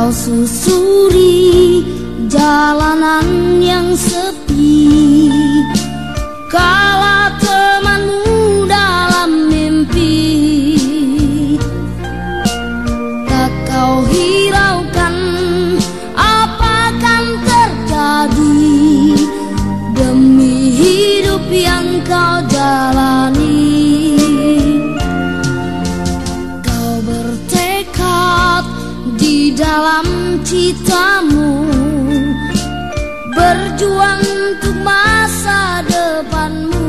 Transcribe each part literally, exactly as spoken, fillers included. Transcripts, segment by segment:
Kau susuri jalanan yang sepi, kala temanmu dalam mimpi. Tak kau hiraukan apa akan terjadi demi hidup yang kau jalani. Kau bertekad di dalam citamu, berjuang untuk masa depanmu.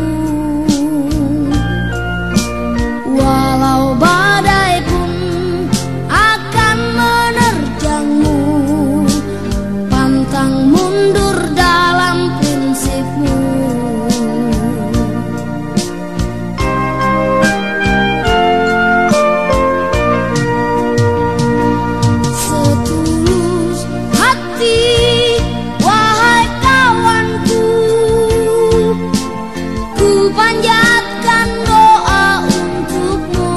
Walau badai pun akan menerjangmu, pantang mundur dalam prinsipmu. Setulus hati, wahai kawanku, ku panjatkan doa untukmu.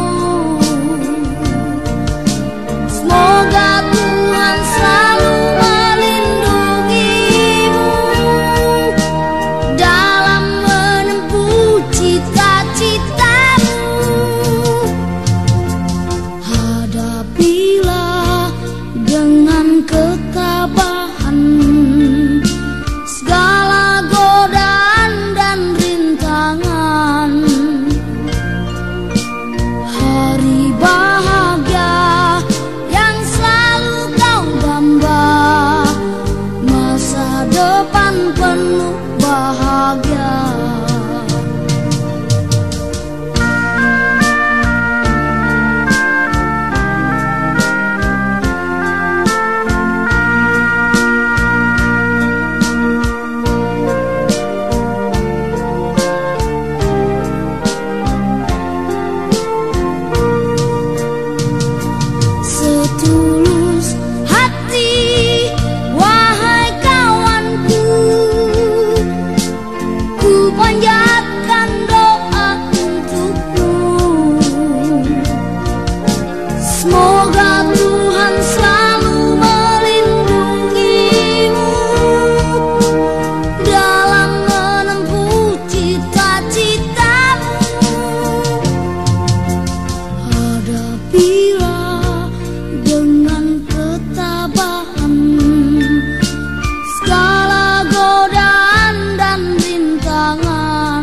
Semoga Tuhan selalu melindungimu dalam menempuh cita-citamu. Hadapilah dengan ketabahan segala godaan dan rintangan. Hari bahagia yang selalu kau damba, masa depan penuh bahagia. Setulus hati, wahai kawanku, ku panjatkan doa untukmu. Semoga Tuhan selalu melindungimu dalam menempuh cita-citamu. Hadapilah dengan ketabahan segala godaan dan rintangan.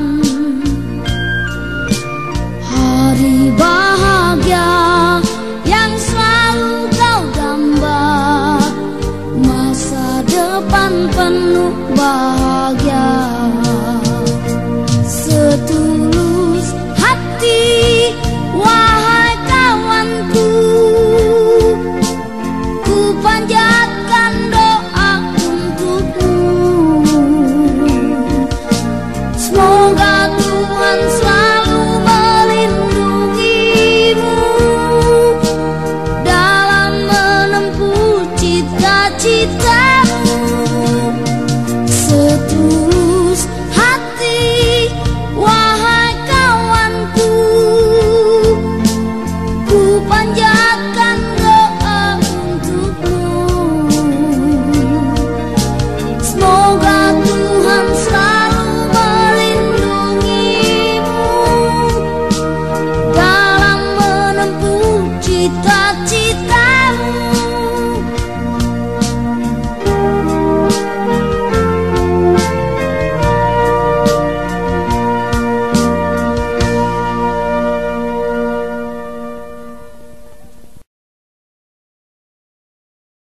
Hari bahagia yang selalu kau damba, masa depan penuh bahagia. Setulus hati, wahai kawanku, ku panjatkan doa untukmu. Semoga Tuhan selalu melindungimu dalam menempuh cita-cita.